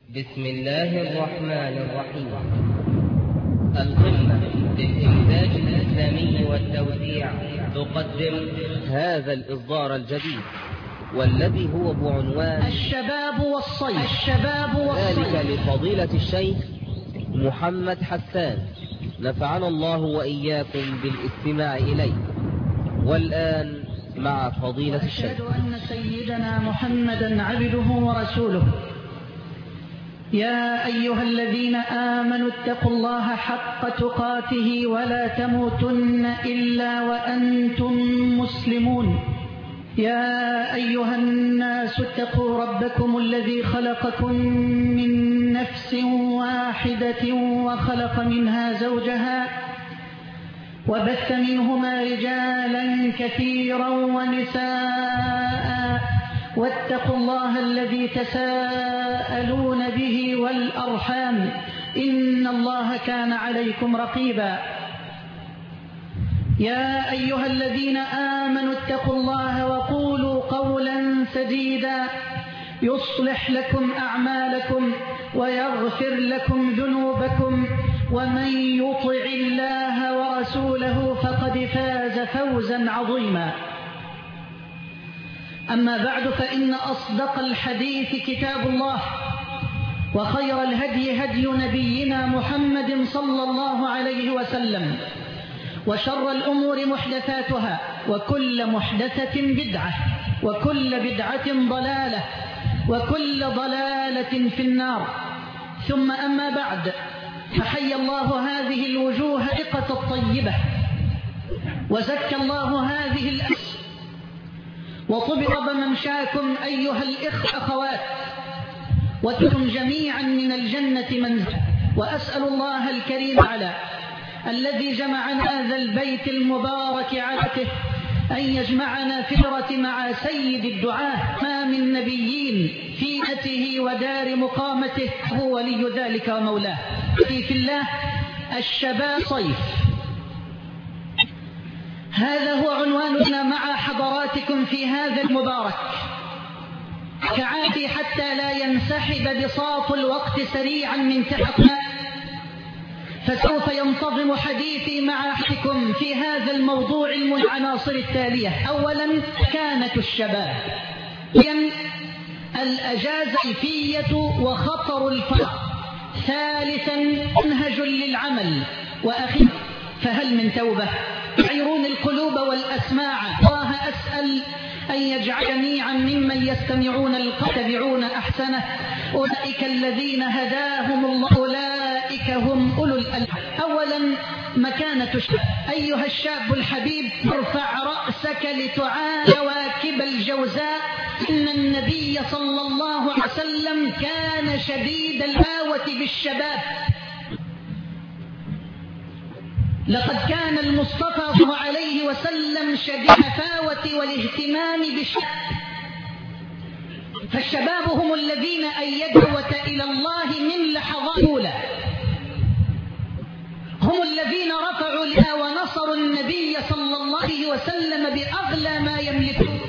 بسم الله الرحمن الرحيم. القمة للإنتاج الإسلامي والتوزيع تقدم هذا الإصدار الجديد والذي هو بعنوان الشباب والصيف. ذلك لفضيلة الشيخ محمد حسان، نفعنا الله وإياكم بالاستماع إليه. والآن مع فضيلة الشيخ. أشهد أن سيدنا محمدا عبده ورسوله. يا أيها الذين آمنوا اتقوا الله حق تقاته ولا تموتن إلا وأنتم مسلمون. يا أيها الناس اتقوا ربكم الذي خلقكم من نفس واحدة وخلق منها زوجها وبث منهما رجالا كثيرا ونساء، واتقوا الله الذي تساءلون به والأرحام إن الله كان عليكم رقيبا. يا أيها الذين آمنوا اتقوا الله وقولوا قولا سديدا يصلح لكم أعمالكم ويغفر لكم ذنوبكم، ومن يطع الله ورسوله فقد فاز فوزا عظيما. أما بعد، فإن أصدق الحديث كتاب الله، وخير الهدي هدي نبينا محمد صلى الله عليه وسلم، وشر الأمور محدثاتها، وكل محدثة بدعة، وكل بدعة ضلالة، وكل ضلالة في النار. ثم أما بعد، فحي الله هذه الوجوه الثقة الطيبة، وزكى الله هذه الأس، وطبب ممشاكم أيها الأخوات، وكنتم جميعا من الجنة منزلا. وأسأل الله الكريم على الذي جمعنا هذا البيت المبارك عاته أن يجمعنا في الآخرة مع سيد الدعاة ما من نبيين في أته ودار مقامته، هو ولي ذلك ومولاه. في الله، الشباب صيف، هذا هو عنواننا مع حضراتكم في هذا المبارك. كعادي حتى لا ينسحب بساط الوقت سريعا من تحقنا، فسوف ينتظم حديثي مع أحدكم في هذا الموضوع من العناصر التالية. أولا، كانت الشباب. الأجازة الكيفية وخطر الفرق. ثالثا، منهج للعمل. وأخيرا، فهل من توبة؟ يعيرون القلوب والأسماع. الله أسأل أن يجعل جميعا ممن يستمعون يتبعون أحسنه. أولئك الذين هداهم الله، أولئك هم أولو الألباب. أولا، مكانة الشباب. أيها الشاب الحبيب، ارفع رأسك لتعاني كواكب الجوزاء. إن النبي صلى الله عليه وسلم كان شديد الهاوة بالشباب. لقد كان المصطفى صلى الله عليه وسلم شديد الهفاوة والاهتمام بالشباب، فالشباب هم الذين أيدوا إلى الله من لحظات أولى، هم الذين رفعوا لها ونصروا النبي صلى الله عليه وسلم بأغلى ما يملكون.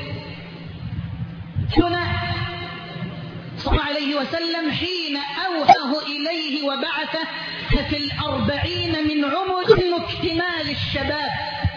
هنا صلى الله عليه وسلم حين أوحاه إليه وبعثه في 40 من عمر اكتمال الشباب.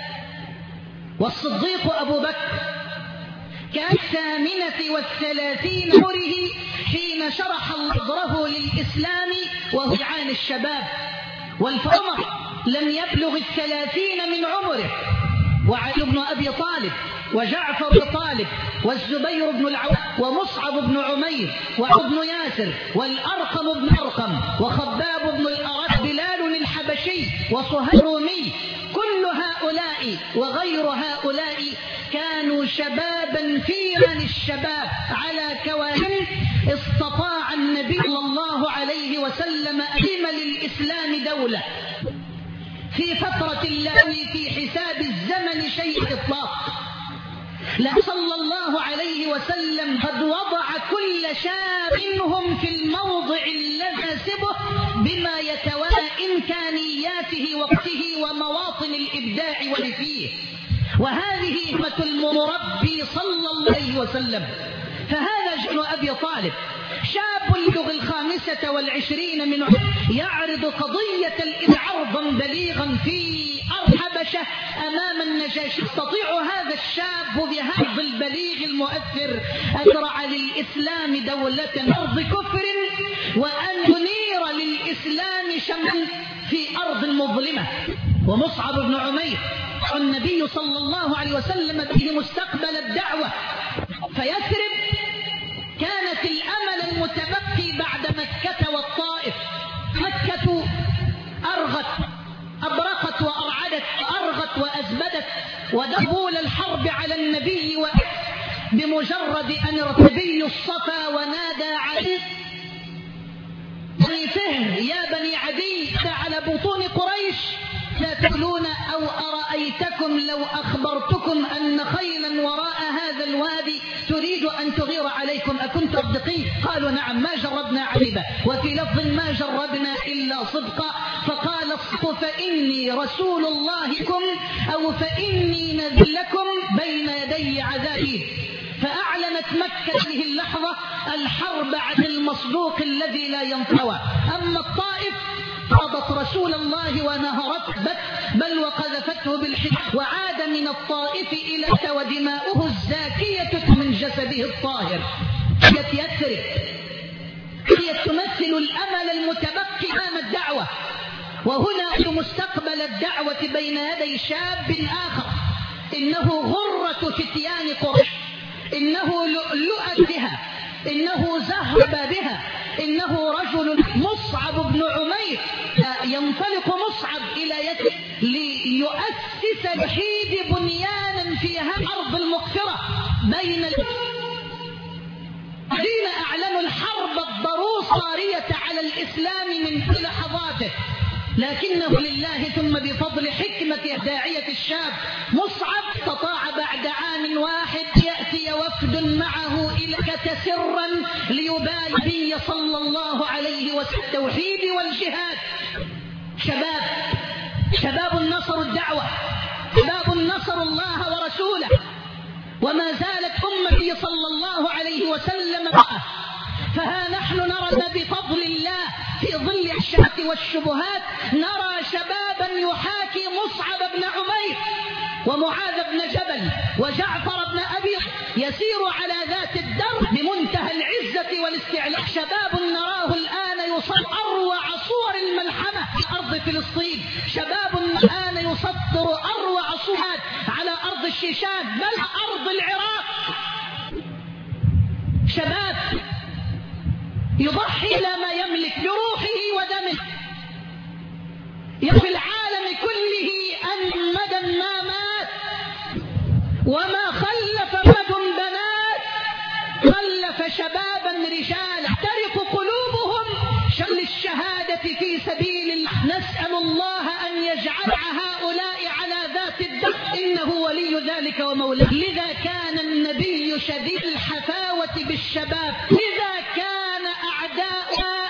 والصديق أبو بكر كان 38 عمره حين شرح صدره للإسلام وهو عن الشباب. والفرق لم يبلغ 30 من عمره. وعلي بن أبي طالب، وجعفر بن طالب، والزبير بن العوام، ومصعب بن عمير، وعبد بن ياسر، والأرقم بن أرقم، وخباب بن الأرد، بلال الحبشي، وصهيب الرومي، كل هؤلاء وغير هؤلاء كانوا شبابا فيرا الشباب على كواكب. استطاع النبي صلى الله عليه وسلم أن يقيم للإسلام دولة في فترة لا في حساب الزمن شيء إطلاق. لا صلى الله عليه وسلم قد وضع كل شاب منهم في الموضع الذي يناسبه بما يتوالى إمكانياته وقته ومواطن الإبداع والفيه. وهذه حكمة المربي صلى الله عليه وسلم. فهذا جن أبي طالب شاب يبلغ 25 من يعرض قضية عرضا بليغا في أرض حبشة أمام النجاشي. يستطيع هذا الشاب بهذا البليغ المؤثر أن يزرع للإسلام دولة أرض كفر وأن ينير للإسلام شمسا في أرض مظلمة. ومصعب بن عمير النبي صلى الله عليه وسلم به مستقبل الدعوة فيثرب كانت الأمل المتبقي بعد مكة والطائف. مكة أبرقت وأرعدت وأرغت وأزبدت ودخول الحرب على النبي بمجرد أن ارتبي الصفا ونادى عدي بني فهر يا بني عدي على بطون قريش لا تقولون أو أرأيتكم لو أخبرتكم أن خيلا وراء هذا الوادي تريد أن تغير عليكم أكنت صادقين؟ قالوا نعم ما جربنا عيبا، وفي لفظ ما جربنا إلا صدقا. فقال الصدق فإني رسول اللهكم أو فإني نذير لكم بين يدي عذابه. فأعلنت مكة هذه اللحظة الحرب على المصدوق الذي لا ينطوى. أما الطائف قضت رسول الله ونهرته بل وقذفته بالحجر وعاد من الطائف إلى ودماؤه الزاكية من جسده الطاهر. يثرب هي تمثل الأمل المتبقي أمام الدعوة. وهنا مستقبل الدعوة بين يدي شاب آخر إنه غرة فتيان قريش، إنه لؤلؤ بها، إنه زهرب بها، إنه رجل مصعب بن عمير. ينطلق مصعب إلى يثرب ليؤسس الحيد بنيانا في هذه الأرض المغفرة بين الذين أعلنوا الحرب الضروسارية على الإسلام من لحظاته. لكنه لله ثم بفضل حكمة داعية الشاب مصعب استطاع بعد عام واحد يأتي وفد معه إلى مكة سرا ليبايع النبي صلى الله عليه وسلم التوحيد والجهاد. شباب نصروا الدعوة، شباب نصروا الله ورسوله، وما زالت أمتي صلى الله عليه وسلم معه. فها نحن نرى بفضل الله في ظل الشهوات والشبهات نرى شبابا يحاكي مصعب بن عمير ومعاذ بن جبل وجعفر بن أبي يسير على ذات الدرب بمنتهى العزة والاستعلاء. شباب نراه الآن يصدر أروع صور الملحمة في أرض فلسطين، شباب الآن يصدر أروع صورات على أرض الشيشان بل أرض العراق. شباب يضحي إلى ما يملك بروحه ودمه في العالم كله أن مدى ما مات وما خلف مدى بنات، خلف شبابا رجالا ترق قلوبهم شل الشهادة في سبيل الله. نسأل الله أن يجعل هؤلاء على ذات الدم إنه ولي ذلك ومولاه. لذا كان النبي شديد الحفاوة بالشباب، لذا كان أعداؤنا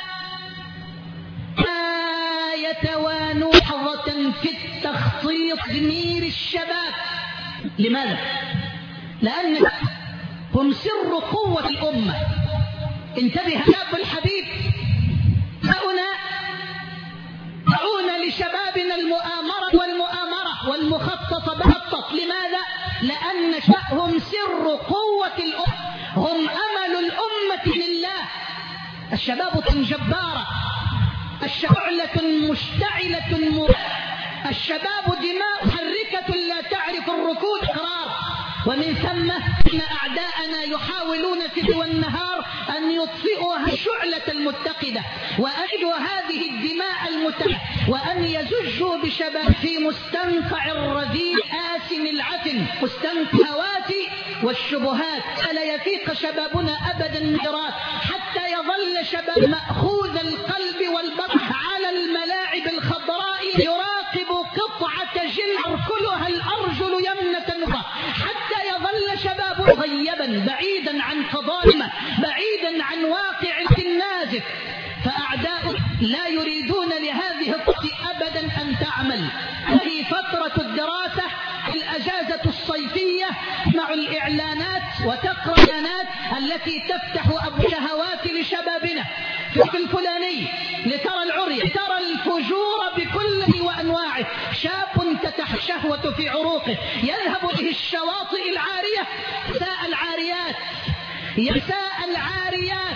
يتوانوا لحظة في التخطيط تدمير الشباب. لماذا؟ لأن هم سر قوة الأمة. انتبه شاب الحبيب، هؤلاء دعونا لشبابنا المؤامرة والمخطط بخطط. لماذا؟ لأن هم سر قوة الأمة، هم أمل الأمة لله. الشباب جبارة، الشعلة مشتعلة الشباب دماء محركة لا تعرف الركود قرار. ومن ثم إن أعداءنا يحاولون في ضوء النهار أن يطفئوا الشعلة المتقدة وأجدوا هذه الدماء المتقدة وأن يزجوا بشباب في مستنقع الرذيل آسن العفن، مستنقع الهوات والشبهات. فلا يفيق شبابنا أبدا النهارات حتى يظل شباب مأخوذ القلب والبطن على الملاعب الخضراء يراقب قطعة جلد أركلها الأرجل يمنة حتى يظل شباب غيبا بعيدا عن قضائمه، بعيدا عن واقع النازف. فأعداؤه لا يريدون لهذه الطاقة أبدا أن تعمل. في فترة الدراسة الأجازة الصيفية مع الإعلانات وتقرأ الإعلانات التي تفتح أبواب شهوات شبابنا في الفلاني لترى العري، ترى الفجور بكل وأنواعه. شاب تتح الشهوة في عروقه يذهب به الشواطئ العارية، يساء العاريات، يساء العاريات،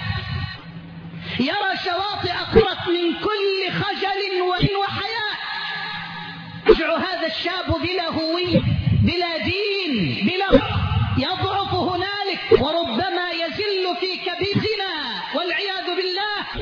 يرى شواطئ أقرت من كل خجل وحياء. يرجع هذا الشاب بلا هوية، بلا دين، بلا، يضعف هنالك وربما يزل في كبدنا والعياذ بالله.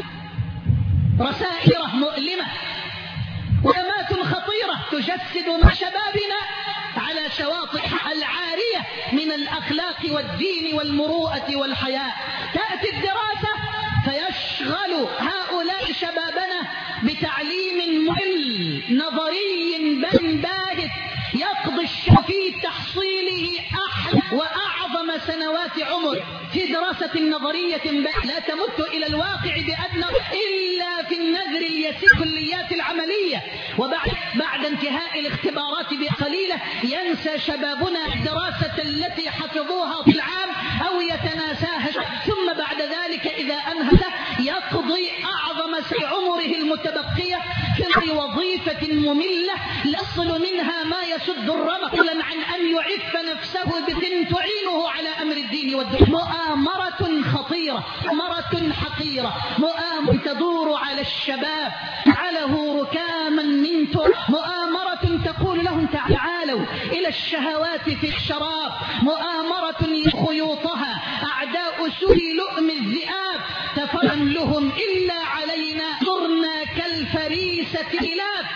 رسائل مؤلمة وأمات خطيرة تجسد مع شبابنا على شواطئ العارية من الأخلاق والدين والمروءة والحياء. تأتي الدراسة فيشغل هؤلاء شبابنا بتعليم ممل نظري باهت يقضي الشاب في تحصيله أحلى وأعظم سنوات عمر في دراسة نظرية لا تمت إلى الواقع بأدنى إلا في النذر اليسير كليات العملية. وبعد انتهاء الاختبارات بقليلة ينسى شبابنا الدراسة التي حفظوها في العام أو يتناساها، ثم بعد ذلك إذا أنهت يقضي أعظم عمره المتبقية في وظيفة مملة يصل منها ما يسد الرمق، عن أن يعف نفسه تعينه على أمر الدين والدنيا. مؤامرة خطيرة، مؤامرة حقيرة، مؤامرة تدور على الشباب عليه ركاما من مؤامرة تقول لهم تعالوا إلى الشهوات في الشراب، مؤامرة خيوطها أعداء سوء لؤم الذئاب تفرن لهم إلا علينا صرنا كالفريسة إلاب.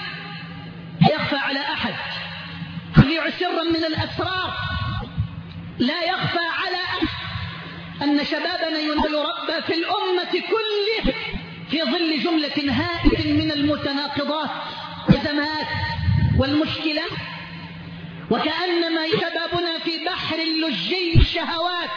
يخفى على أحد يبيع سرا من الأسرار، لا يخفى على أحد أن شبابنا ينال ربا في الأمة كلها في ظل جملة هائلة من المتناقضات والأزمات والمشكلات، وكأنما شبابنا في بحر اللجي الشهوات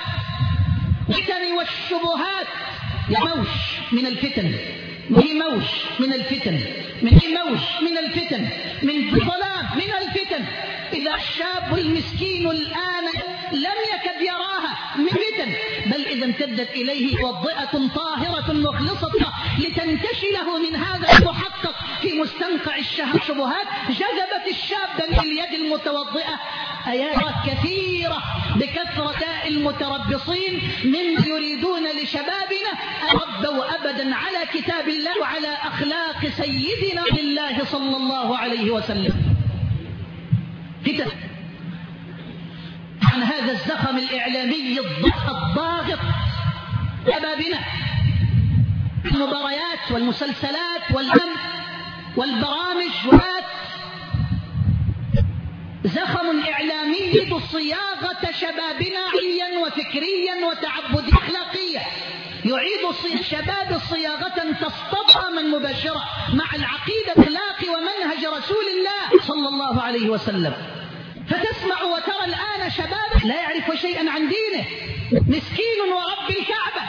والشبهات، موج من الفتن، موج من الفتن، موج من الفتن، من ظلام من الفتن. إذا الشاب المسكين الآن لم يكد يراها من فتن، بل إذا امتدت إليه وضئة طاهرة مخلصة لتنتشله من هذا المحقق في مستنقع الشبهات جذبت الشاب من اليد المتوضئة. آيات كثيرة بكثرة المتربصين من يريدون لشبابنا أن يربوا أبدا على كتاب الله وعلى أخلاق سيدنا الله صلى الله عليه وسلم. فتن عن هذا الزخم الإعلامي الضاغط شبابنا، المباريات والمسلسلات والبرامج زخم إعلامي صياغة شبابنا عليا وفكريا وتعبديا أخلاقيا، يعيد الشباب صياغة تصطدم مباشرة مع العقيدة الأخلاقي ومنهج رسول الله صلى الله عليه وسلم. فتسمع وترى الآن شباب لا يعرف شيئا عن دينه، مسكين ورب الكعبة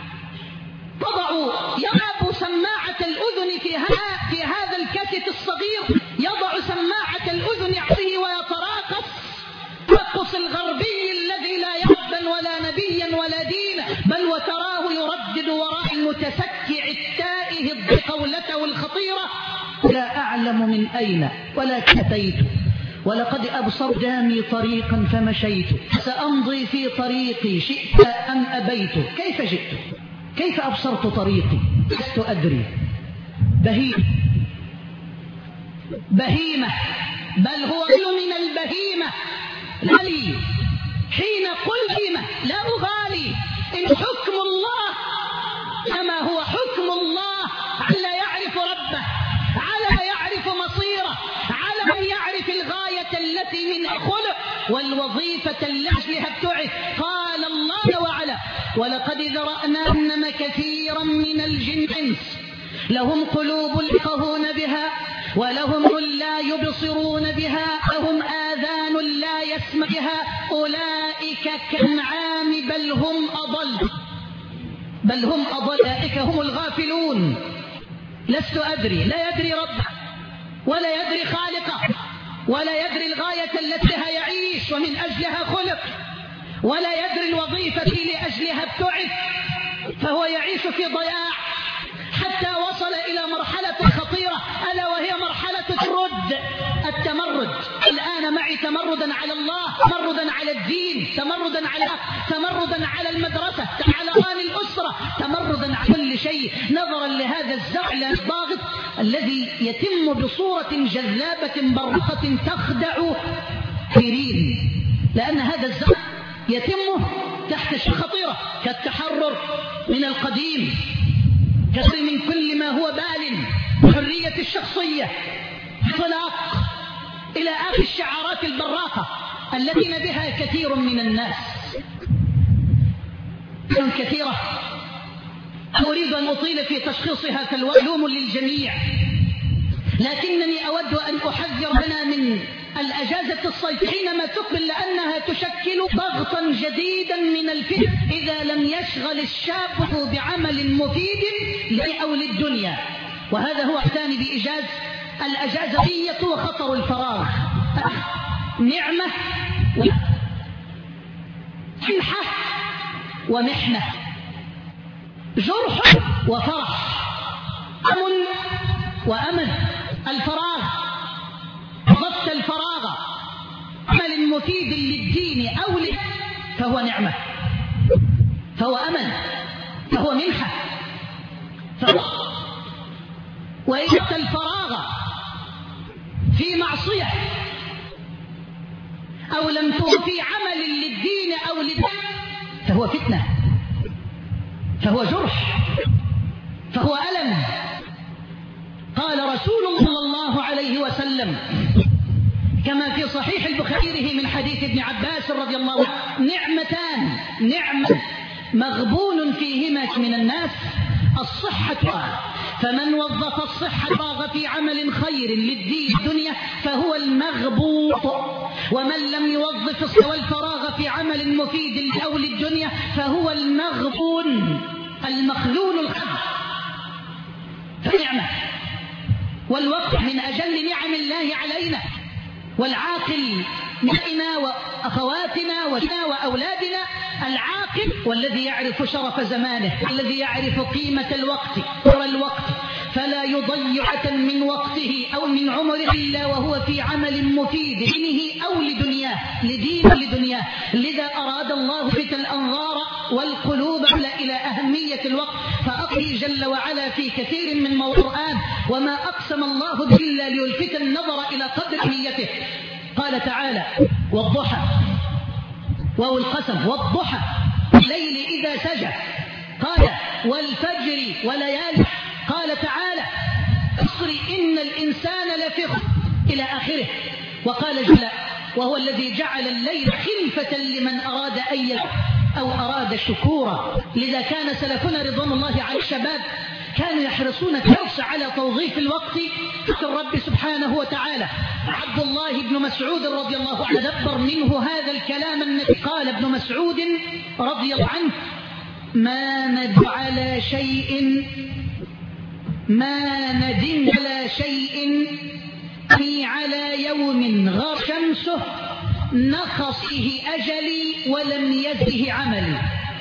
يضع سماعة الأذن في هذا الكاسيت الصغير، يضع سماعة الأذن عليه ويتراقص الترقص الغربي الذي لا يربا ولا نبيا ولا دينا، بل وتراه يردد وراء المتسكع التائه قولته الخطيرة: لا أعلم من أين ولكن أتيت ولقد أبصر قدامي طريقا فمشيت سأمضي في طريقي شئت أم أبيت. كيف جئت؟ كيف أبصرت طريقي؟ لست أدري. بهيمة، بل هو من البهيمة. لي حين قل بهيمة لا أغالي، إن حكم الله كما هو حكم الله على يعرف ربه، على يعرف مصيره، على من يعرف الغاية التي من خلق والوظيفة التي ابتعث. قال الله وعلا: ولقد ذرأنا كثيرا من الجن إنس لهم قلوب يفقهون بها ولهم لا يبصرون بها لهم آذان لا يسمع بها أولئك كالأنعام بل هم أضل أولئك هم الغافلون. لست أدري، لا يدري ربه ولا يدري خالقه ولا يدري الغاية التي يعيش ومن أجلها خلق، ولا يدري الوظيفة لأجلها ابتعث، فهو يعيش في ضياع حتى وصل إلى مرحلة خطيرة، ألا وهي مرحلة التمرد. الآن معي تمردا على الله، تمردا على الدين، تمردا على المدرسة، على آن الأسرة، تمردا على كل شيء، نظرا لهذا الزعل الضاغط الذي يتم بصورة جذابة برقة تخدع كثيرين، لأن هذا الزعل يتم تحت خطيرة كالتحرر من القديم، كثير من كل ما هو بال، حرية الشخصية، طلاق، إلى آخر الشعارات البراقة التي بها كثير من الناس. كثيرة أريد أن أطيل في تشخيصها فالمعلوم للجميع، لكنني أود أن أحذر لنا من الأجازة الصيف حينما تقبل، لأنها تشكل ضغطا جديدا من الفتن إذا لم يشغل الشاب بعمل مفيد أو للدنيا. وهذا هو الثاني بإيجاز الأجازة وخطر الفراغ، نعمة ومنحة ومحنة، جرح وفرح، أمن وأمل. الفراغ، ضبط الفراغ عمل مفيد للدين أو فهو نعمة، فهو أمل، فهو منحة. وإذا الفراغ في معصية أو لم تكن في عمل للدين أو فهو فتنة، فهو جرح، فهو ألم. قال رسول الله صلى الله عليه وسلم كما في صحيح البخاري من حديث ابن عباس رضي الله عنه: نعمتان، نعمة مغبون فيهما من الناس، الصحة، فمن وظف الصحة فراغ في عمل خير للدين الدنيا فهو المغبوط، ومن لم يوظف والفراغ في عمل مفيد أو للدنيا فهو المغبون المخذول الخذ. فنعمة، والوقت من أجل نعم الله علينا، والعاقل منا وأخواتنا وأولادنا، العاقل والذي يعرف شرف زمانه، الذي يعرف قيمة الوقت والوقت، فلا يضيع من وقته أو من عمره إلا وهو في عمل مفيد دينه أو لدنياه، لدنياه. لذا أراد الله فتن الأنظار والقلوب إلى أهمية الوقت، فأقضي جل وعلا في كثير من القرآن: وما أقسم الله به إلا ليلفت النظر إلى قدر أهميته. قال تعالى: والضحى، وهو القسم، والضحى الليل إذا سجى. قال: والفجر وليالي. قال تعالى: اصر إن الإنسان لفي خسر، إلى آخره. وقال جل: وهو الذي جعل الليل خلفة لمن أراد أن أو أراد شكورا. لذا كان سلفنا رضوان الله على الشباب كانوا يحرصون الحرص على توظيف الوقت الرب سبحانه وتعالى. عبد الله بن مسعود رضي الله عنه دبر منه هذا الكلام الذي قال ابن مسعود رضي الله عنه: ما ندم على شيء على يوم غاب شمسه نخص فيه أجلي ولم يزده عملي.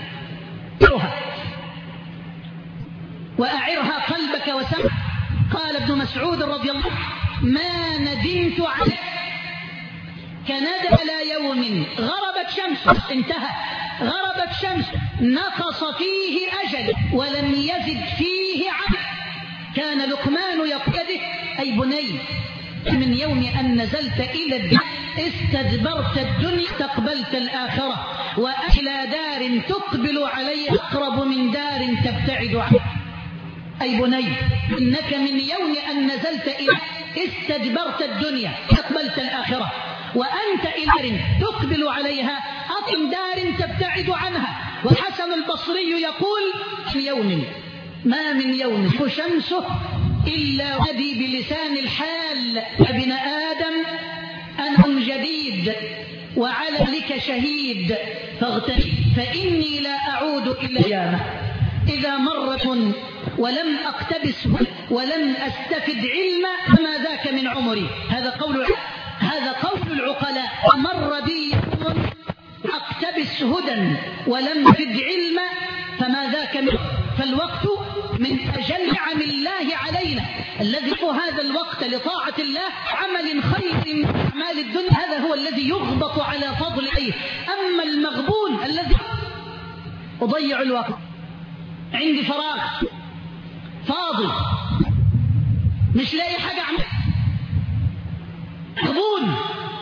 وأعرها قلبك وسمعك. قال ابن مسعود رضي الله عنه: ما ندمت عليه كندم على يوم غربت شمس، انتهى، غربت شمس نقص فيه أجل ولم يزد فيه عمل. كان لقمان يقول: أي بني، من يوم أن نزلت إلى الدنيا استدبرت الدنيا تقبلت الآخرة، وإلى دار تقبل عليها أقرب من دار تبتعد عنها. أي بني، إنك من يوم أن نزلت إلى استدبرت الدنيا تقبلت الآخرة، وأنت إلى دار تقبل عليها أقم دار تبتعد عنها. والحسن البصري يقول: ما من يوم شمسه إلا ودي بلسان الحال: ابن آدم أنا جديد وعلى لك شهيد فاغتنم، فإني لا أعود إلى القيامة إذا مرت ولم أقتبس ولم أستفد علما فما ذاك من عمري. هذا قول العقلاء: مر بي أقتبس هدى ولم أفد علما فما ذاك منه. فالوقت من أجل نعم الله علينا، الذي هو هذا الوقت لطاعة الله عمل خير من أعمال الدنيا، هذا هو الذي يغبط على فضله. أما المغبون الذي أضيع الوقت، عندي فراغ فاضي مش لاقي حاجة أعمل، مغبون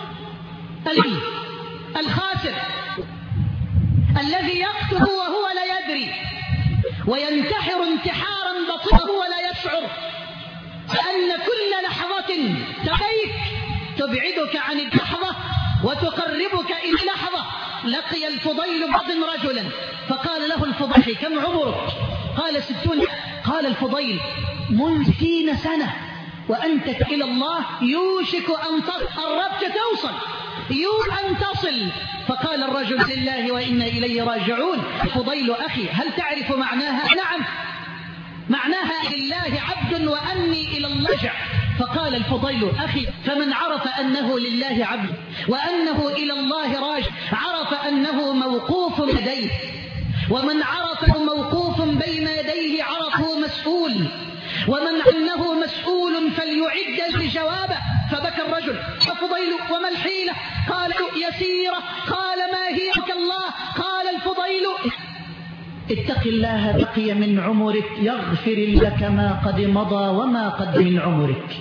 الخاسر الذي يقتل وهو لا يدري وينتحر انتحارا بطيئا وهو لا يشعر، لأن كل لحظة تبيك تبعدك عن اللحظة وتقربك إلى اللحظة. لقي الفضيل بعض رجلا فقال له الفضيل: كم عمرك؟ قال 60. قال الفضيل: منذ 60 سنة وأنت إلى الله يوشك أن قربت توصل أن تصل. فقال الرجل: لله وإنا إليه راجعون. الفضيل: أخي هل تعرف معناها؟ نعم، معناها لله عبد وأني إلى الله راجع. فقال الفضيل: أخي فمن عرف أنه لله عبد وأنه إلى الله راجع عرف أنه موقوف يديه، ومن عرفه موقوف بين يديه عرفه مسؤول، ومن أنه مسؤول فليعد لجوابه. فبكى الرجل: الفضيل: وما الحيلة؟ قال: يسيرة. قال: ما هي؟ الله. قال الفضيل: اتق الله بقي من عمرك يغفر لك ما قد مضى وما قد من عمرك.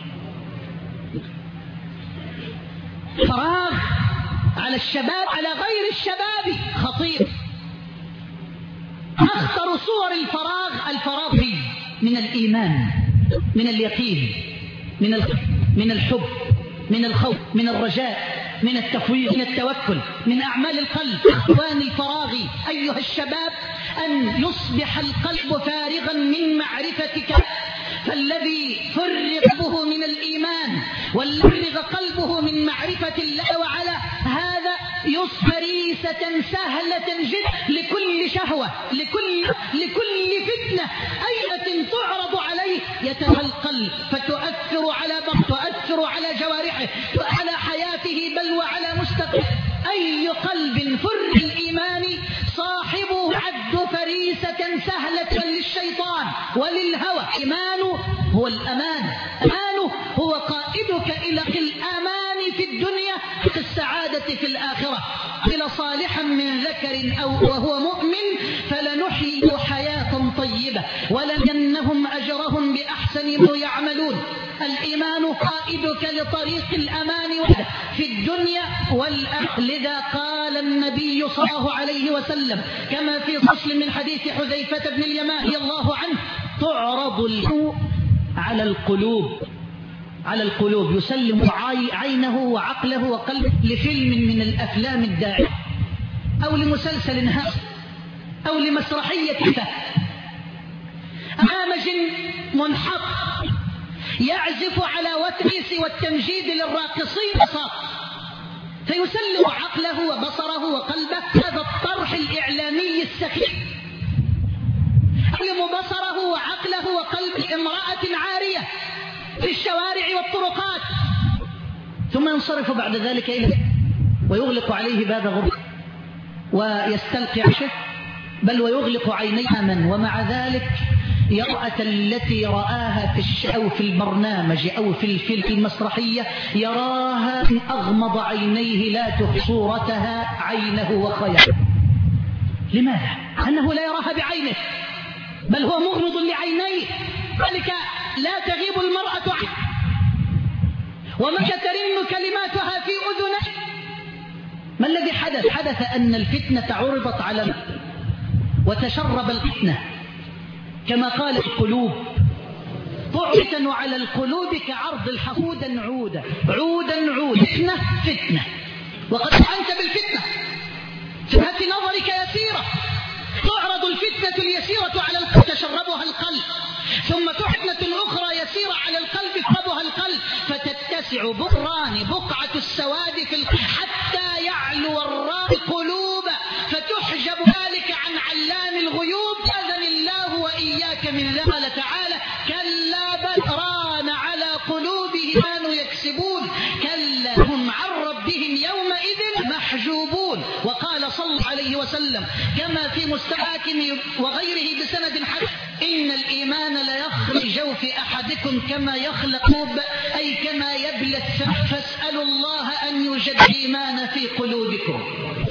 فراغ على الشباب على غير الشباب خطير. أخطر صور الفراغ فيه من الإيمان، من اليقين، من الحب، من الخوف، من الرجاء، من التفويض، من التوكل، من أعمال القلب. إخوان الفراغ أيها الشباب أن يصبح القلب فارغا من معرفتك، فالذي فرغ من الإيمان والذي فرغ قلبه من معرفة الله وعلا هذا يصبح فريسة سهلة جدا لكل شهوة، لكل فتنة أية تعرض عليه يتبع القلب فتؤثر على تؤثر على جوارحه وعلى حياته بل وعلى مستقبله. أي قلب فرغ الإيمان صاحبه عد فريسة سهلة للشيطان وللهوى. إيمانه هو الأمان، أمانه هو قائدك إلى الأمان في الدنيا في السعادة في الآخرة. إلى صالحا من ذكر أو وهو مؤمن فلنحيي حياة طيبة ولنجنهم أجرهم بأحسن ما يعملون. الإيمان قائدك لطريق الأمان وحده في الدنيا والآخرة. لذا قال النبي صلى الله عليه وسلم كما في فصل من حديث حذيفة بن اليمان رضي الله عنه: تعرض الجوع على القلوب يسلم عينه وعقله وقلبه لفيلم من الأفلام الداعية أو لمسلسل هادف أو لمسرحية برنامج منحط يعزف على وتريس والتمجيد للراقصين فيسلم عقله وبصره وقلبه هذا الطرح الإعلامي السخيف، يسلم بصره وعقله وقلب امرأة عارية في الشوارع والطرقات، ثم ينصرف بعد ذلك إليه ويغلق عليه باب غرفته ويستلقي عشه بل ويغلق عينيه أمن. ومع ذلك يرأة التي رآها أو في البرنامج أو في الفيلم المسرحية يراها إن أغمض عينيه لا تخفي صورتها عينه وخياله. لماذا؟ أنه لا يراها بعينه بل هو مغمض لعينيه، ذلك لا تغيب المرأة عنه وما ترن كلماتها في أذنه. ما الذي حدث؟ حدث أن الفتنة عرضت على وتشرب الفتنة كما قال القلوب طعن على القلوب كعرض الحقود عودا فتنة وقد أنت بالفتنة شبهة نظرك يسيرة، تعرض الفتنة اليسيرة على القلب تشربها القلب، ثم فتنة أخرى يسيرة على القلب تشربها القلب فتتسع بقعة السواد في القلب حتى يعلو الراء القلوب فتحجب ذلك عن علام الغيوب. أذن الله وإياك من ذلك. قال تعالى: كلا بل ران على قلوبهم كانوا يكسبون كلا هم عن ربهم يومئذ محجوبون. وقال صلى الله عليه وسلم كما في المستحاكم وغيره بسند حسن: إن الإيمان ليخرج جوف أحدكم كما يخلق الثوب، أي كما يبلى الثوب، فاسألوا الله أن يجد الإيمان في قلوبكم.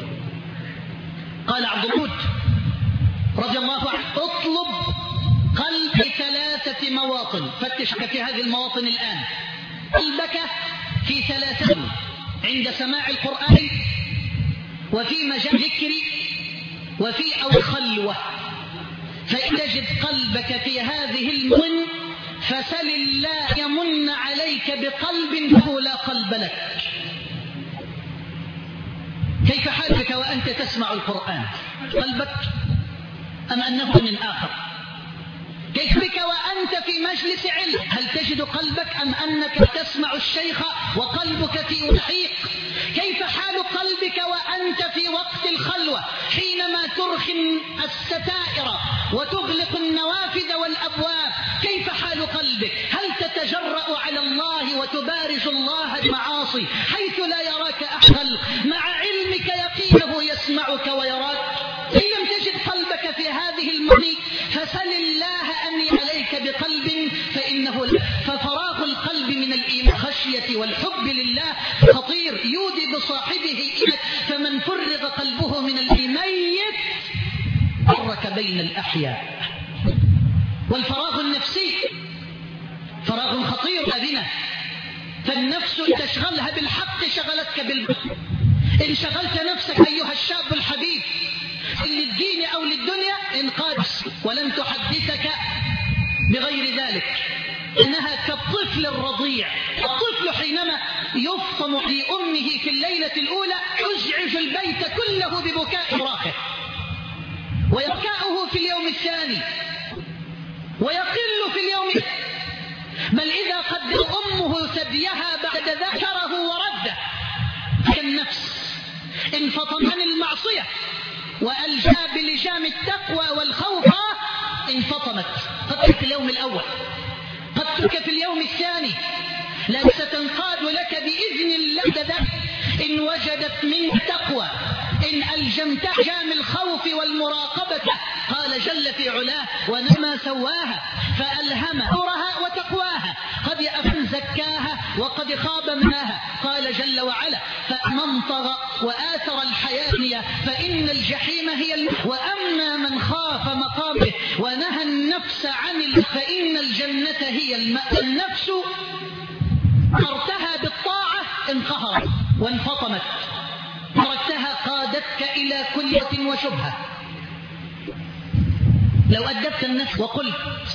قال عبد القدوس رضي الله عنه: اطلب قلب 3 مواطن، فتشك في هذه المواطن الآن. قلبك في 3: عند سماع القرآن، وفي مجال ذكر، وفي أو خلوة. فإن تجد قلبك في هذه المن فسل الله يمن عليك بقلب لا قلب لك. كيف حالك وأنت تسمع القرآن؟ قلبك أم أنه من آخر؟ كيف بك وأنت في مجلس علم؟ هل تجد قلبك أم أنك تسمع الشيخ وقلبك في وحيق؟ كيف حال قلبك وأنت في وقت الخلوة حينما ترخي الستائر وتغلق النوافذ والأبواب؟ كيف حال قلبك؟ هل تتجرأ على الله وتبارز الله المعاصي حيث لا يراك أحد مع علمك يقينه يسمعك ويراك؟ إن لم تجد قلبك في هذه المني فسل الله أن عليك بقلب، فإنه ففراغ القلب من الإيمان خشية والحب لله خطير يودي بصاحبه إليك. فمن فرغ قلبه من الميت حرك بين الأحياء. والفراغ النفسي فراغ خطير أذنه، فالنفس تشغلها بالحق شغلتك بالباطل. إن شغلت نفسك أيها الشاب الحبيب للدين أو للدنيا انقادس ولن تحدثك بغير ذلك. إنها كالطفل الرضيع، الطفل حينما يفطم في أمه في الليلة الأولى يزعج البيت كله ببكاء راقه، ويبكاؤه في اليوم الثاني، ويقل في اليوم، بل إذا قدر أمه ثديها بعد ذكره ورده. كالنفس انفطم عن المعصية وألجأ بلجام التقوى والخوف انفطمت، قد في اليوم الأول، قد في اليوم الثاني، لا ستنقاد لك بإذن الله إن وجدت من تقوى، إن ألجمت جام الخوف والمراقبة. قال جل في علاه: ونما سواها فألهم فجورها وتقواها، قد أفن زكاها وقد خاب منها. قال جل وعلا: فمن طغى وآثر الحياة فإن الجحيم هي وأما من خاف مقامه ونهى النفس عن فإن الجنة هي المأوى. النفس أمرتها بالطاعة انقهرت وانفطمت، تركتها قادتك إلى كلية وشبهة. لو أدبت النفس وقلت: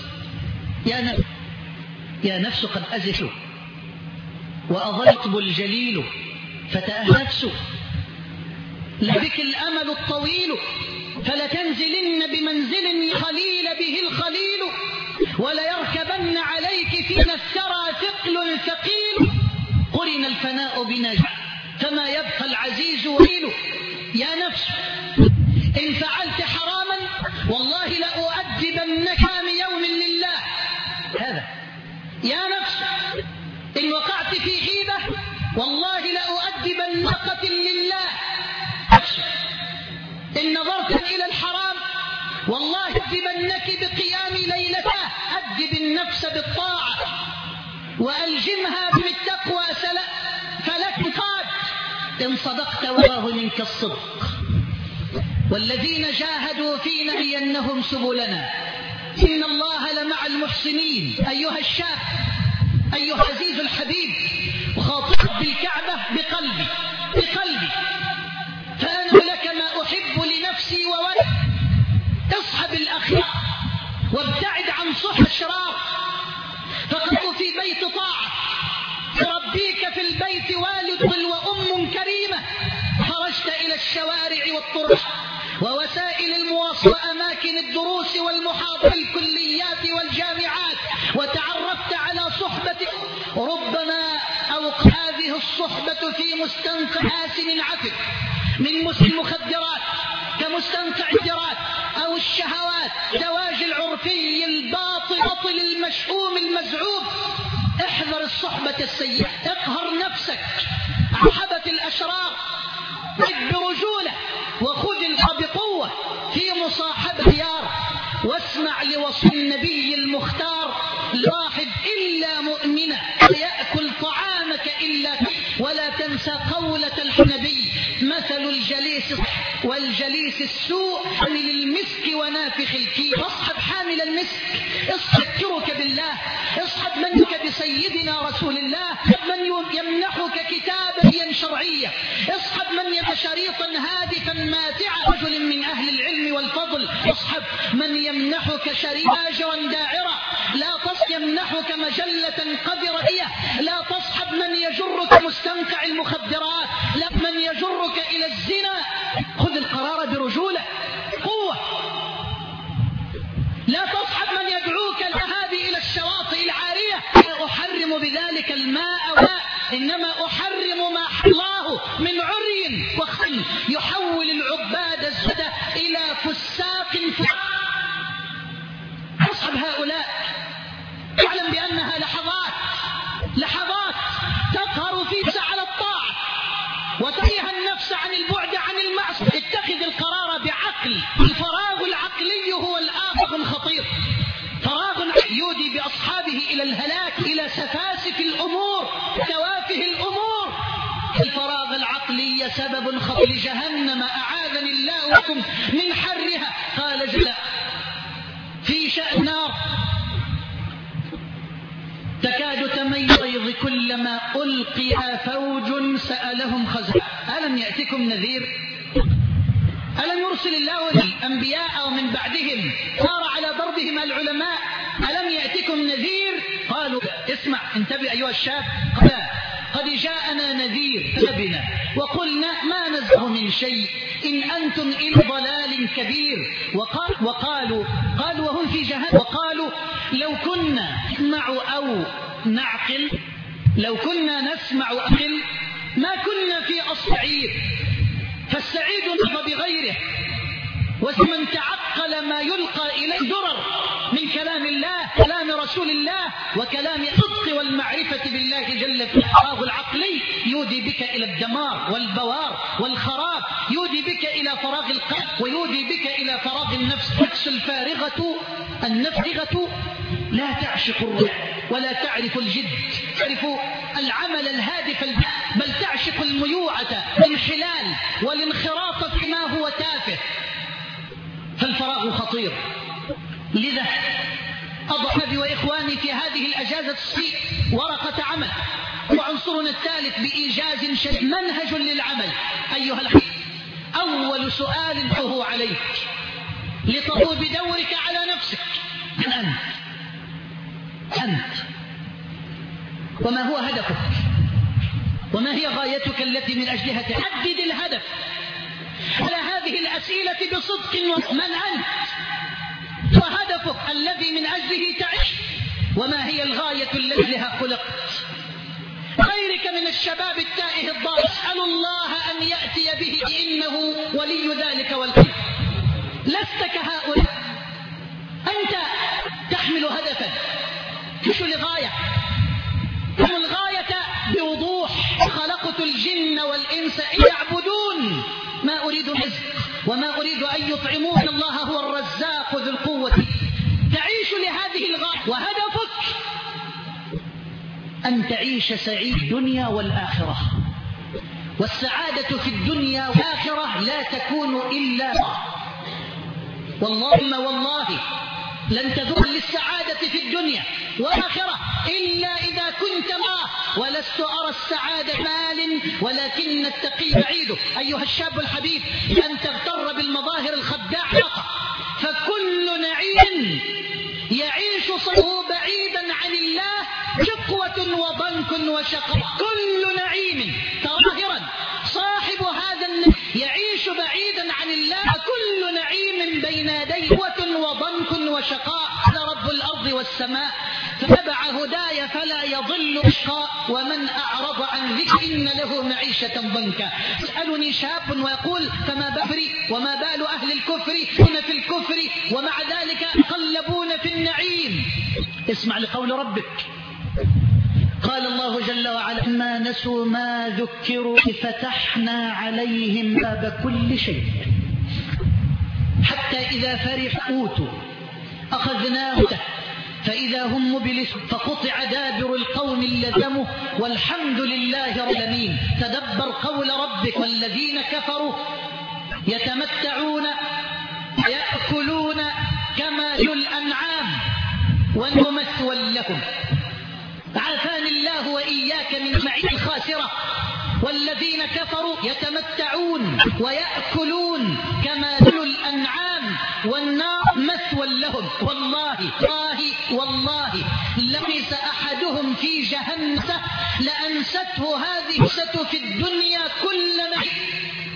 يا نفس قد أزلت وأضلت الجليل فتأهنفس، لبك الأمل الطويل فلتنزلن بمنزل خليل به الخليل، وليركبن عليك فينا الثرى ثقل ثقيل، قرن الفناء بنجع فما يبقى العزيز ويل. يا نفس إن فعلت حراما والله لأؤدبنك يوم لله. هذا يا نفس إن وقعت في غيبة والله لأؤدبنك لله. إن نظرت إلى الحرام والله أدبنك بقيام ليلته. أدب النفس بالطاعة وألجمها بالتقوى فلك قاد إن صدقت وراه منك الصدق. والذين جاهدوا فينا لنهدينهم سبلنا إن الله لمع المحسنين. أيها الشاب، أيها العزيز الحبيب، خاطب بالكعبة بقلبي فأنا لك ما أحب لنفسي وولد. اصحب الأخلاق وابتعد عن صحب الشرار، فقد في بيت طاعة تربيك في البيت والد وأم كريمة. خرجت إلى الشوارع والطرق ووسائل المواصلة وأماكن الدروس والمحاضرات الكليات والجامعات، وتعرفت على صحبة ربما أوقع هذه الصحبة في مستنقع آسن عفك من المخدرات كمستنقع الدرات أو الشهوات، زواج العرفي الباطل المشؤوم المزعوم. احذر الصحبة السيئة، اقهر نفسك عن صحبة الأشرار، برجولة وخذ بقوة في مصاحبة لصاحب إلا مؤمنا ويأكل طعامك إلا ولا تنسى قولة النبي مثل الجليس والجليس السوء حامل المسك ونافخ الكير. اصحب حامل المسك، اذكرك بالله، اصحب منك بسيدنا رسول الله، من يمنحك كتابا شرعيا، اصحب من شريطا هادفا ماتعا رجل من أهل العلم والفضل، اصحب من يمنحك شرياجا داعرة، لا يمنحك مجلة قذرية، لا تصحب من يجرك مستنقع المخدرات، لا من يجرك إلى الزنا. خذ القرار برجولة قوة. لا تصحب من يدعوك الذهاب إلى الشواطئ العارية. لا أحرم بذلك الماء إنما أحرم ما الله من عري وخل يحول العباد الزد إلى فساق. أصحب هؤلاء اعلم بأنها لحظات تظهر فيك على الطاعة وتنهى النفس عن البعد عن المعصية. اتخذ القرار بعقل. الفراغ العقلي هو الآفة خطير، فراغ يودي بأصحابه إلى الهلاك، إلى سفاسف الأمور، توافه الأمور. الفراغ العقلي سبب خطير لجهنم، أعاذني الله وكم من حرها. قال جل في شأن النار تكاد تميز كلما ألقي فوج سألهم خزنة ألم يأتكم نذير؟ ألم يرسل الله الأنبياء ومن بعدهم صار على ضربهم العلماء ألم يأتكم نذير؟ قالوا اسمع انتبه أيها الشاب، قد جاءنا نذير بنا وقلنا ما نزه من شيء إن أنتم إلى ضلال كبير. وقالوا وهم في جهنم وقالوا لو كنا نسمع أو نعقل، لو كنا نسمع أقل ما كنا في السعير. فالسعيد نهض بغيره، ومن تعقل ما يلقى إليه درر من كلام الله، كلام رسول الله، وكلام الصدق والمعرفة بالله جل وعلا. الفراغ العقلي يودي بك إلى الدمار والبوار والخراب، يودي بك إلى فراغ القلب ويودي بك إلى فراغ النفس. النفس الفارغة لا تعشق الروح ولا تعرف الجد، تعرف العمل الهادف، بل تعشق الميوعة والانحلال والانخراط فيما هو تافه. فالفراغ خطير. لذا أضحى وإخواني في هذه الأجازة الصيف ورقة عمل. وعنصرنا الثالث بإيجاز شديد منهج للعمل. أيها الأخوة، أول سؤال هو عليك لتقوم بدورك على نفسك. أنت وما هو هدفك وما هي غايتك التي من أجلها تحدد الهدف. على هذه الأسئلة بصدق من أنت وهدفك الذي من أجله تعيش، وما هي الغاية التي لها خلقت. غيرك من الشباب التائه الضال اسأل الله أن يأتي به إنه ولي ذلك والخير. لست كهؤلاء، أنت تحمل هدفا مش لغاية. هم الغاية بوضوح خلقت الجن والإنس يعبدون ما أريد رزق وما أريد أن يطعمون، الله هو الرزاق ذو القوة. تعيش لهذه الغاية وهدفك أن تعيش سعيد الدنيا والآخرة. والسعادة في الدنيا والآخرة لا تكون إلا والله لن تذوق للسعادة في الدنيا والآخرة إلا إذا كنت معه. ولست أرى السعادة مال ولكن التقي بعيده. أيها الشاب الحبيب، أن تغتر بالمظاهر الخداعة، فكل نعيم يعيش صحبه بعيدا عن الله شقوة وضنك وشقاء. كل نعيم ظاهرا صاحب هذا يعيش بعيدا عن الله، كل نعيم بين يديه شقوة وضنك وشقاء. هذا رب الأرض والسماء، فاتبع هداي فلا يضل أشقاء ومن أعرض عن ذكر إن له معيشة ضنكا. يسألني شاب ويقول فما بفري وما بال أهل الكفر هنا في الكفر ومع ذلك يقلبون في النعيم. اسمع لقول ربك، قال الله جل وعلا ما نسوا ما ذكروا فتحنا عليهم باب كل شيء حتى إذا فرحوا أوتوا أخذناه فإذا هم مبلسون فقطع دابر القوم اللذموا والحمد لله رب العالمين. تدبر قول ربك والذين كفروا يتمتعون يأكلون كما الأنعام ومثوى لهم. عافاني الله وإياك من معيشة الخاسرة. والذين كفروا يتمتعون ويأكلون كما الأنعام والنار مثوى لهم. والله لمس أحدهم في جهنم لأنسته هذه في الدنيا كل نعيم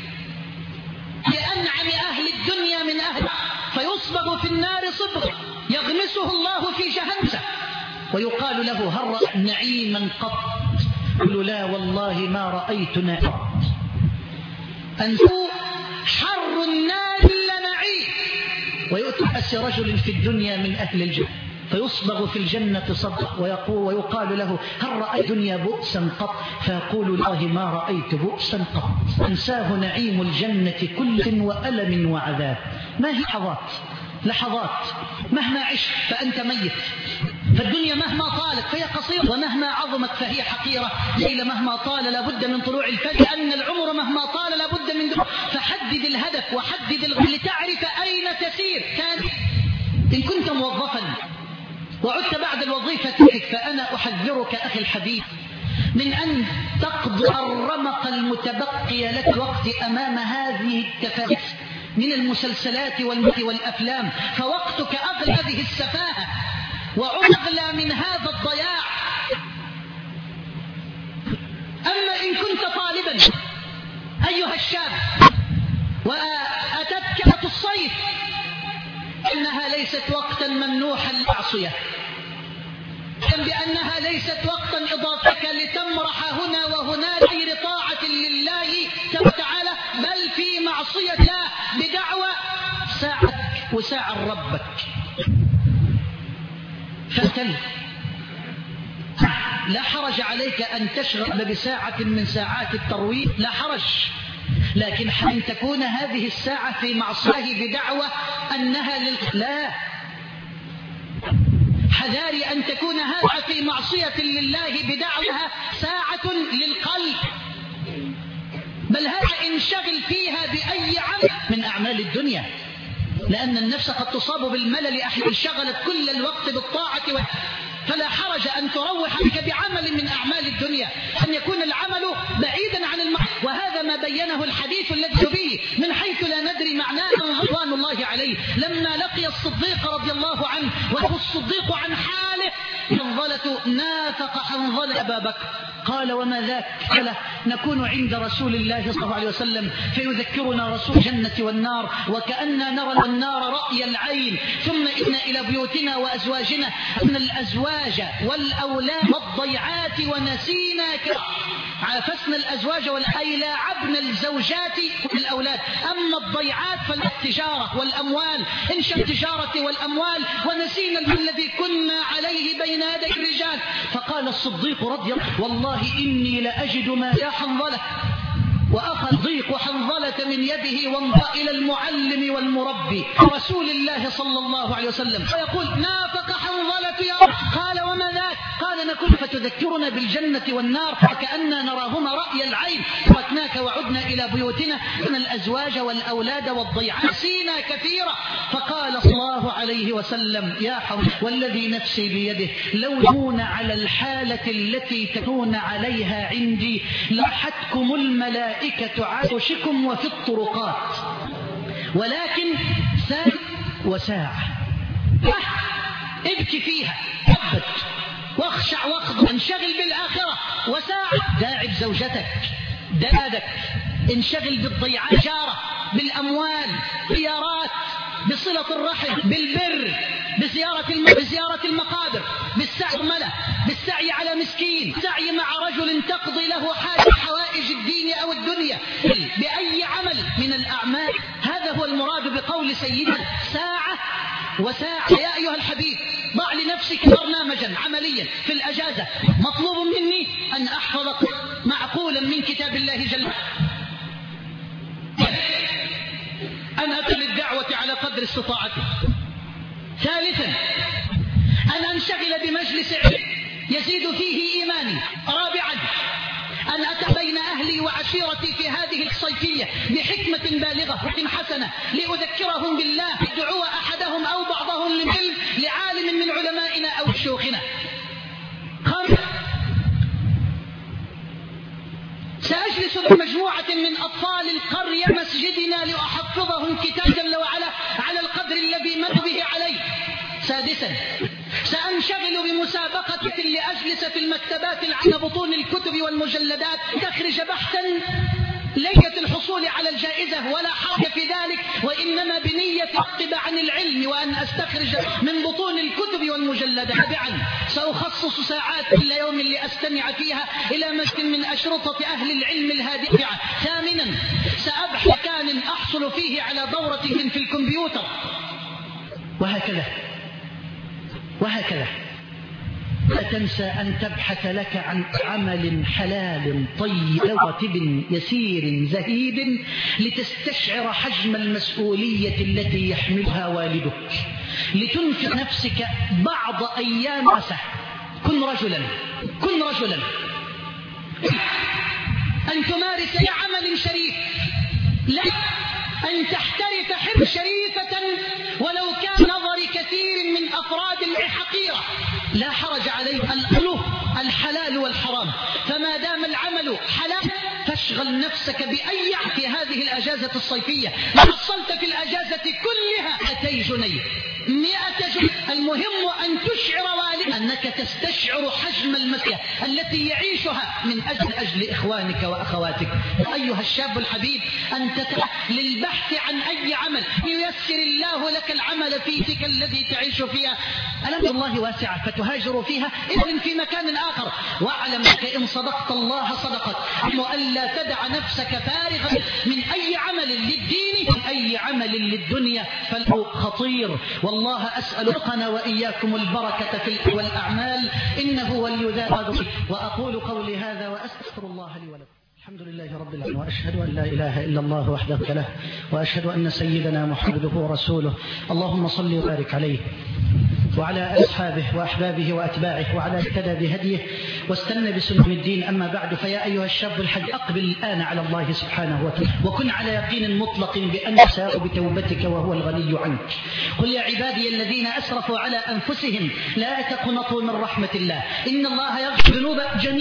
لأنعم أهل الدنيا من أهل، فيصبغ في النار صبغ يغمسه الله في جهنم ويقال له هل رأيت نعيما قط؟ يقول لا والله ما رأيت نعيما قط. أنسوا حر النار لنعيم. ويؤتى رجل في الدنيا من أهل الجنة فيصبغ في الجنة صبغ ويقال له هل رأيت دنيا بؤسا قط؟ فيقول الله ما رأيت بؤسا قط. أنساه نعيم الجنة كل وألم وعذاب. ما هي لحظات مهما عشت فأنت ميت. فالدنيا مهما طالت فهي قصيرة ومهما عظمت فهي حقيرة. الليل مهما طال لابد من طلوع الفجر لأن العمر مهما طال لابد من دخول. فحدد الهدف وحدد لتعرف أين تسير. إن كنت موظفا وعدت بعد الوظيفة فأنا أحذرك أخي الحبيب من أن تقضي الرمق المتبقي لك وقت أمام هذه التفاهات من المسلسلات والأفلام. فوقتك أغلى هذه السفاهة وأغلى من هذا الضياع. أما إن كنت طالبا أيها الشاب وأتتك الصيف إنها ليست وقتا ممنوحا للمعصية، بأنها ليست وقتا إضافك لتمرح هنا وهناك غير طاعة لله تعالى بل في معصية الله بدعوى ساعتك وساعة ربك. فاتل لا حرج عليك أن تشغل بساعة من ساعات الترويح، لا حرج، لكن أن تكون هذه الساعة في معصية بدعوى أنها لا حذاري أن تكون هذا في معصية لله بدعوها ساعة للقلب، بل هذا انشغل فيها بأي عمل من أعمال الدنيا، لأن النفس قد تصاب بالملل أحيانا انشغلت كل الوقت بالطاعة فلا حرج أن تروح بك بعمل من أعمال الدنيا، أن يكون العمل بعيدا عن المعصية. وهذا ما بينه الحديث الذي به من حيث لا ندري معناه رضوان الله عليه لما لقي الصديق رضي الله عنه وهو الصديق عن حاله حنظلة نافق حنظلة أبا بكر. قال وما ذاك؟ قال نكون عند رسول الله صلى الله عليه وسلم فيذكرنا رسول الجنة والنار وكأننا نرى النار رأي العين، ثم إن إلى بيوتنا وأزواجنا أن الأزواج والأولاد والضيعات ونسينا عافسنا الأزواج أي لاعبنا الزوجات والأولاد. أما الضيعات فالتجارة والأموال انشأ التجارة والأموال ونسينا الذي كنا عليه بين يدي الرجال. فقال الصديق رضي الله عنه والله إني لأجد ما يا حنظلة، وأخذ ضيق حنظلة من يده وانضى إلى المعلم والمربي رسول الله صلى الله عليه وسلم ويقول نافق حنظلة يا رب. قال وما ذاك؟ قال نكون فتذكرنا بالجنة والنار وكأننا نراهما رأي العين، تركناك وعدنا إلى بيوتنا من الأزواج والأولاد والضيعات نسينا كثيرا. فقال صلى الله عليه وسلم يا حنظلة والذي نفسي بيده لو تكون على الحالة التي تكون عليها عندي لحتكم الملائكة عاشكم وفي الطرقات، ولكن ساعة وساعة ابكي فيها ابت واخشع واخضع انشغل بالآخرة، وساعة داعب زوجتك دادك انشغل بالضيعات جارة بالأموال زيارات بصلة الرحم بالبر بزيارة المقابر بالسعي على مسكين سعي مع رجل تقضي له حوائج الدين أو الدنيا بأي عمل من الأعمال. هذا هو المراد بقول سيدنا ساعة وساعة. يا أيها الحبيب ضع لنفسك برنامجا عمليا في الأجازة مطلوب مني أن أحفظ معقولا من كتاب الله جل أن أتل الدعوة على قدر استطاعتي. ثالثا أن أنشغل بمجلس علم يزيد فيه إيماني. رابعا أن أتى بين أهلي وعشيرتي في هذه الصيفية بحكمة بالغة حسنة لأذكرهم بالله، ادعوا أحدهم أو بعضهم للعلم لعالم من علمائنا أو شيوخنا. خامسا سأجلس بمجموعة من أطفال القرية مسجدنا لأحفظهم كتاب جل وعلا على القدر الذي مر به عليه. سادسا سأنشغل بمسابقة لأجلس في المكتبات على بطون الكتب والمجلدات تخرج بحثا ليس الحصول على الجائزة ولا حرج في ذلك، وإنما بنية أكتب عن العلم وأن أستخرج من بطون الكتب والمجلدات. سابعا سأخصص ساعات كل يوم لأستمع فيها إلى مجد من أشرطة أهل العلم الهادئة. ثامنا سأبحث مكان أحصل فيه على دورة في الكمبيوتر. وهكذا لا تنسى أن تبحث لك عن عمل حلال طيب راتب يسير زهيد لتستشعر حجم المسؤولية التي يحملها والدك، لتنفق نفسك بعض أيام عسى. كن رجلا أن تمارس عمل شريف، لا أن تحترف حرفة شريفة ولو كان نظر كثير من أفراد الحقيرة، لا حرج عليه. الأمر الحلال والحرام، فما دام العمل حلال فاشغل نفسك بأي في هذه الأجازة الصيفية. حصلت في الأجازة كلها 200 جنيه 100 جنيه، المهم أن تشعر والدك أنك تستشعر حجم المسألة التي يعيشها من أجل إخوانك وأخواتك. أيها الشاب الحبيب، أن تتعب للبحث عن أي عمل ييسر الله لك العمل في تلك الذي تعيش فيها. ألم الله واسعة فتهاجر فيها؟ إذن في مكان آخر، واعلم إن صدقت الله صدقت، ألا تدع نفسك فارغا من أي عمل للدين من أي عمل للدنيا، فالأمر خطير. والله أسألكنا وإياكم البركة في والأعمال، إنه ولي ذلك. وأقول قولي هذا وأستغفر الله لي ولكم. الحمد لله رب العالمين، وأشهد أن لا إله إلا الله وحده لا، وأشهد أن سيدنا محمده ورسوله. اللهم صل وبارك عليه وعلى أصحابه وأحبابه وأتباعه وعلى اهتدى بهديه واستنى بسنة الدين. أما بعد، فيا أيها الشاب الحج، أقبل الآن على الله سبحانه وتعالى، وكن على يقين مطلق بأن يساء بتوبتك وهو الغني عنك. قل يا عبادي الذين أسرفوا على أنفسهم لا تقنطوا من رحمة الله، إن الله يغفر الذنوب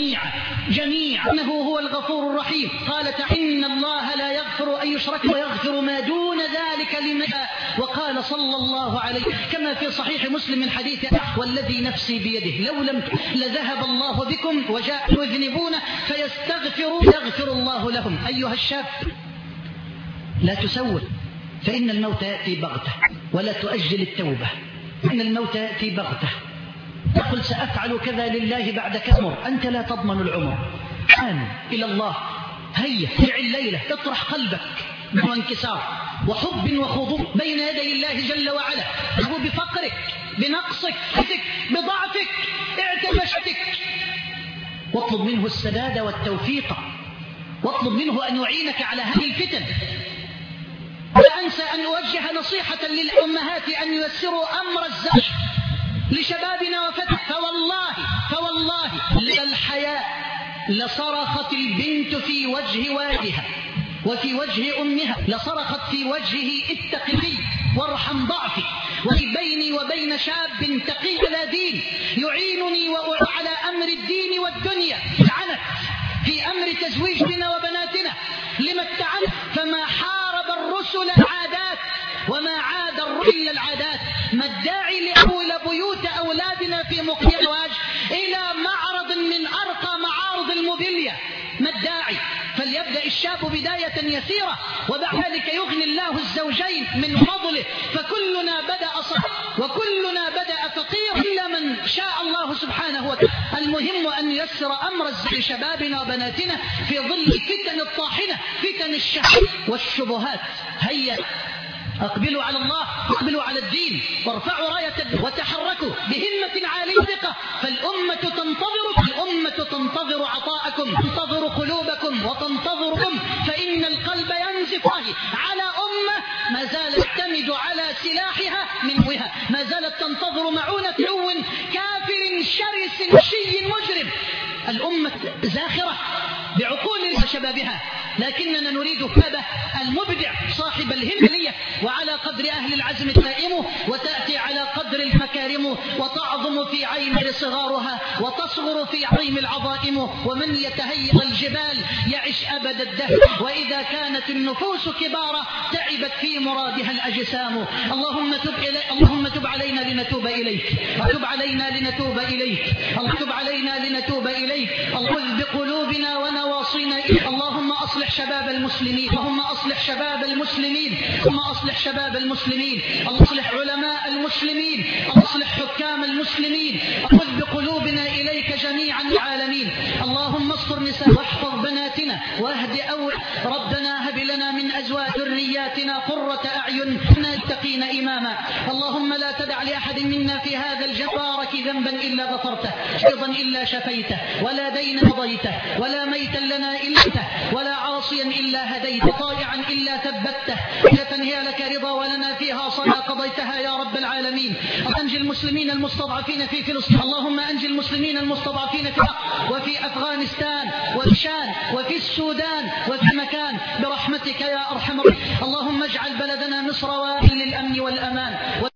جميعا إنه هو الغفور الرحيم. قال تعالى: إن الله لا يغفر أن يشرك ويغفر ما دون ذلك لمن يشاء. وقال صلى الله عليه كما في صحيح مسلم من حديث: والذي نفسي بيده لو لم لذهب الله بكم وجاء يذنبون فيستغفرون يغفر الله لهم. أيها الشاب، لا تسول، فإن الموت يأتي بغتة، ولا تؤجل التوبة، إن الموت يأتي بغتة. تقول سأفعل كذا لله بعد كأمر، أنت لا تضمن العمر. آمن إلى الله، هيا ارجع الليلة، اطرح قلبك بانكسار وحب وخضوع بين يدي الله جل وعلا، هو بفقرك، بنقصك، بضعفك، اعتمشتك، واطلب منه السداد والتوفيق، واطلب منه أن يعينك على هذه الفتن. لا أنسى أن أوجه نصيحة للأمهات أن ييسروا أمر الزواج لشبابنا وفتح. فوالله للحياء لصرخت البنت في وجه والدها وفي وجه أمها، لصرخت في وجهه: اتق لي وارحم ضعفي. وفي بيني وبين شاب تقي على دين يعينني على أمر الدين والدنيا. عنت في أمر تزويجنا وبناتنا، لما اتعنت؟ فما حارب الرسل العادات وما عاد الرسل العادات. ما الداعي لأول بيوت أولادنا في مقيم الزواج إلى معرض من أرقى معارض الموبيليا؟ ما الداعي؟ فليبدأ الشاب بداية يسيرة، وبعد ذلك يغني الله الزوجين من فضله. فكلنا بدأ صغير وكلنا بدأ فقير إلا من شاء الله سبحانه وتعالى. المهم أن ييسر أمر لشبابنا وبناتنا في ظل الفتن الطاحنة، فتن الشهوات والشبهات. هيا أقبلوا على الله، أقبلوا على الدين، وارفعوا راية وتحركوا بهمة عالية ثقة. الأمة تنتظر عطاءكم، تنتظر قلوبكم وتنتظركم، فإن القلب ينزف على أمة ما زالت تعتمد على سلاحها من وها، ما زالت تنتظر معونة عدو كان شرس وحشي مجرم. الأمة زاخرة بعقول وشبابها، لكننا نريد شبابه المبدع صاحب الهمة، وعلى قدر أهل العزم تائم، وتأتي على قدر المكارم، وتعظم في عين صغارها وتصغر في عظيم العظائم. ومن يتهيأ الجبال يعش أبد الدهر، وإذا كانت النفوس كبارا تعبت في مرادها الأجسام. اللهم تب علينا لنتوب إليك، وتب علينا لنتوب إليك، اللهم تب علينا لنتوب إليك، اللهم بقلوبنا ونواصينا. اللهم أصلح شباب المسلمين، اللهم أصلح شباب المسلمين، اللهم أصلح شباب المسلمين، اللهم أصلح علماء المسلمين، اللهم أصلح حكام المسلمين. خذ بقلوبنا إليك جميعا العالمين. اللهم استر نساء واحفظ بناتنا واهد ربنا هب لنا من أزواج ذرياتنا قرة أعين نتقين إماما. اللهم لا تدع لأحد منا في هذا الجبارك ذنبا إلا غفرته، أيضا إلا شفيته، ولا دين قضيته، ولا ميتا لنا إلا أنت، ولا عاصيا إلا هديته، طائعا إلا ثبته، إذا هي لك رضا ولنا فيها صلاة قضيتها يا رب العالمين. أنجي المسلمين المستضعفين في فلسطين، اللهم أنجي المسلمين المستضعفين في العراق وفي أفغانستان وفي الشام وفي السودان وفي مكان برحمتك يا أرحم الراحمين. اللهم اجعل بلدنا مصر واديا للأمن والأمان